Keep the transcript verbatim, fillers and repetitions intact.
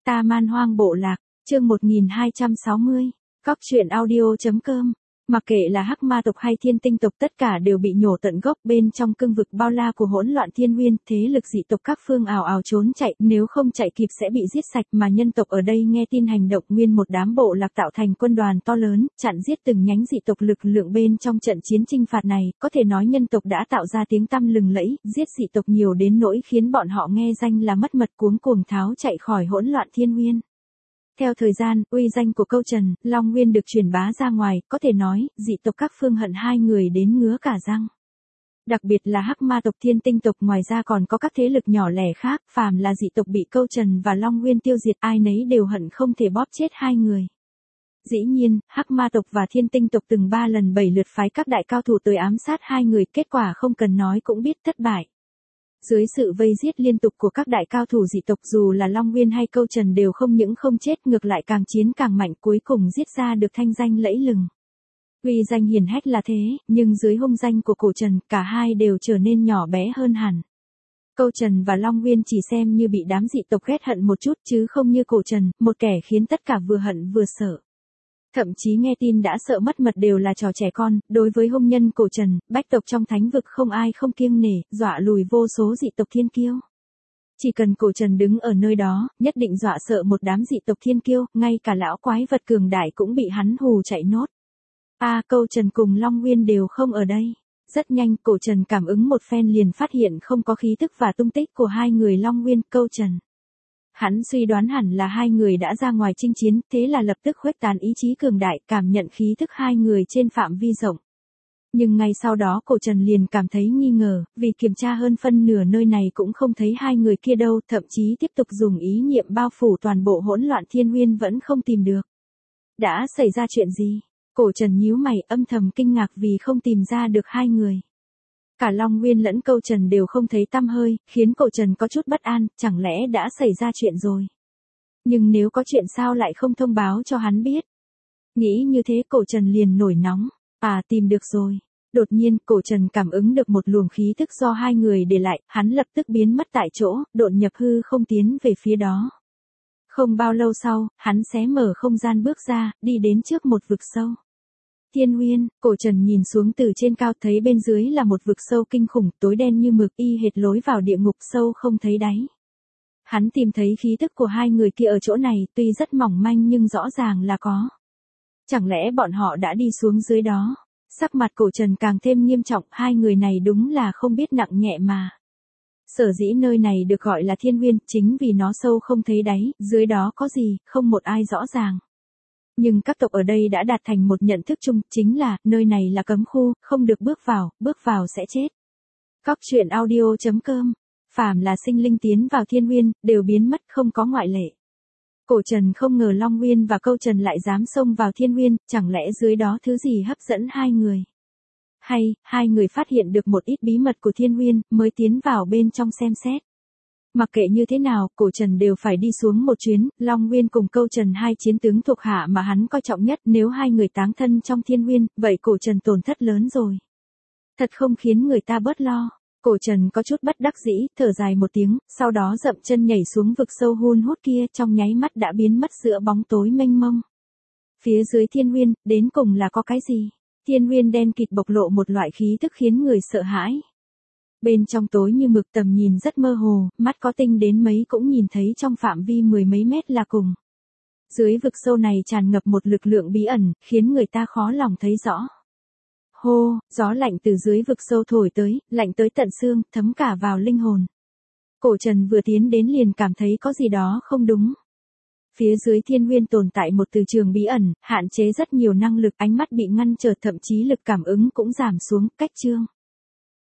Ta Man Hoang Bộ Lạc, chương một nghìn hai trăm sáu mươi, Cóc truyện audio.com. Mặc kệ là hắc ma tộc hay thiên tinh tộc, tất cả đều bị nhổ tận gốc. Bên trong cương vực bao la của hỗn loạn thiên nguyên, thế lực dị tộc các phương ào ào trốn chạy, nếu không chạy kịp sẽ bị giết sạch. Mà nhân tộc ở đây nghe tin hành động, nguyên một đám bộ lạc tạo thành quân đoàn to lớn, chặn giết từng nhánh dị tộc. Lực lượng bên trong trận chiến chinh phạt này, có thể nói nhân tộc đã tạo ra tiếng tăm lừng lẫy, giết dị tộc nhiều đến nỗi khiến bọn họ nghe danh là mất mật, cuống cuồng tháo chạy khỏi hỗn loạn thiên nguyên. Theo thời gian, uy danh của Câu Trần, Long Nguyên được truyền bá ra ngoài, có thể nói, dị tộc các phương hận hai người đến ngứa cả răng. Đặc biệt là hắc ma tộc, thiên tinh tộc, ngoài ra còn có các thế lực nhỏ lẻ khác, phàm là dị tộc bị Câu Trần và Long Nguyên tiêu diệt, ai nấy đều hận không thể bóp chết hai người. Dĩ nhiên, hắc ma tộc và thiên tinh tộc từng ba lần bảy lượt phái các đại cao thủ tới ám sát hai người, kết quả không cần nói cũng biết thất bại. Dưới sự vây giết liên tục của các đại cao thủ dị tộc, dù là Long Nguyên hay Câu Trần đều không những không chết, ngược lại càng chiến càng mạnh, cuối cùng giết ra được thanh danh lẫy lừng. Uy danh hiển hách là thế, nhưng dưới hung danh của Cổ Trần, cả hai đều trở nên nhỏ bé hơn hẳn. Câu Trần và Long Nguyên chỉ xem như bị đám dị tộc ghét hận một chút, chứ không như Cổ Trần, một kẻ khiến tất cả vừa hận vừa sợ. Thậm chí nghe tin đã sợ mất mật đều là trò trẻ con. Đối với hung nhân Cổ Trần, bách tộc trong thánh vực không ai không kiêng nể, dọa lùi vô số dị tộc thiên kiêu. Chỉ cần Cổ Trần đứng ở nơi đó, nhất định dọa sợ một đám dị tộc thiên kiêu, ngay cả lão quái vật cường đại cũng bị hắn hù chạy nốt. A à, Câu Trần cùng Long Nguyên đều không ở đây. Rất nhanh, Cổ Trần cảm ứng một phen liền phát hiện không có khí tức và tung tích của hai người Long Nguyên, Câu Trần. Hắn suy đoán hẳn là hai người đã ra ngoài chinh chiến, thế là lập tức khuếch tán ý chí cường đại, cảm nhận khí thức hai người trên phạm vi rộng. Nhưng ngay sau đó Cổ Trần liền cảm thấy nghi ngờ, vì kiểm tra hơn phân nửa nơi này cũng không thấy hai người kia đâu, thậm chí tiếp tục dùng ý niệm bao phủ toàn bộ hỗn loạn thiên nguyên vẫn không tìm được. Đã xảy ra chuyện gì? Cổ Trần nhíu mày, âm thầm kinh ngạc vì không tìm ra được hai người. Cả Long Nguyên lẫn Câu Trần đều không thấy tăm hơi, khiến Cổ Trần có chút bất an, chẳng lẽ đã xảy ra chuyện rồi. Nhưng nếu có chuyện sao lại không thông báo cho hắn biết. Nghĩ như thế Cổ Trần liền nổi nóng, à tìm được rồi. Đột nhiên Cổ Trần cảm ứng được một luồng khí tức do hai người để lại, hắn lập tức biến mất tại chỗ, độn nhập hư không tiến về phía đó. Không bao lâu sau, hắn xé mở không gian bước ra, đi đến trước một vực sâu. Thiên Nguyên, Cổ Trần nhìn xuống từ trên cao thấy bên dưới là một vực sâu kinh khủng, tối đen như mực, y hệt lối vào địa ngục sâu không thấy đáy. Hắn tìm thấy khí tức của hai người kia ở chỗ này, tuy rất mỏng manh nhưng rõ ràng là có. Chẳng lẽ bọn họ đã đi xuống dưới đó? Sắc mặt Cổ Trần càng thêm nghiêm trọng, hai người này đúng là không biết nặng nhẹ mà. Sở dĩ nơi này được gọi là Thiên Nguyên, chính vì nó sâu không thấy đáy, dưới đó có gì, không một ai rõ ràng. Nhưng các tộc ở đây đã đạt thành một nhận thức chung, chính là, nơi này là cấm khu, không được bước vào, bước vào sẽ chết. Cóc truyện audio.com. Phàm là sinh linh tiến vào thiên nguyên, đều biến mất, không có ngoại lệ. Cổ Trần không ngờ Long Nguyên và Câu Trần lại dám xông vào thiên nguyên, chẳng lẽ dưới đó thứ gì hấp dẫn hai người? Hay, hai người phát hiện được một ít bí mật của thiên nguyên, mới tiến vào bên trong xem xét. Mặc kệ như thế nào, Cổ Trần đều phải đi xuống một chuyến, Long Nguyên cùng Câu Trần hai chiến tướng thuộc hạ mà hắn coi trọng nhất, nếu hai người táng thân trong thiên nguyên, vậy Cổ Trần tổn thất lớn rồi. Thật không khiến người ta bớt lo. Cổ Trần có chút bất đắc dĩ, thở dài một tiếng, sau đó dậm chân nhảy xuống vực sâu hun hút kia, trong nháy mắt đã biến mất giữa bóng tối mênh mông. Phía dưới thiên nguyên, đến cùng là có cái gì? Thiên nguyên đen kịt bộc lộ một loại khí tức khiến người sợ hãi. Bên trong tối như mực, tầm nhìn rất mơ hồ, mắt có tinh đến mấy cũng nhìn thấy trong phạm vi mười mấy mét là cùng. Dưới vực sâu này tràn ngập một lực lượng bí ẩn, khiến người ta khó lòng thấy rõ. Hô, gió lạnh từ dưới vực sâu thổi tới, lạnh tới tận xương, thấm cả vào linh hồn. Cổ Trần vừa tiến đến liền cảm thấy có gì đó không đúng. Phía dưới thiên nguyên tồn tại một từ trường bí ẩn, hạn chế rất nhiều năng lực, ánh mắt bị ngăn trở, thậm chí lực cảm ứng cũng giảm xuống, cách chương.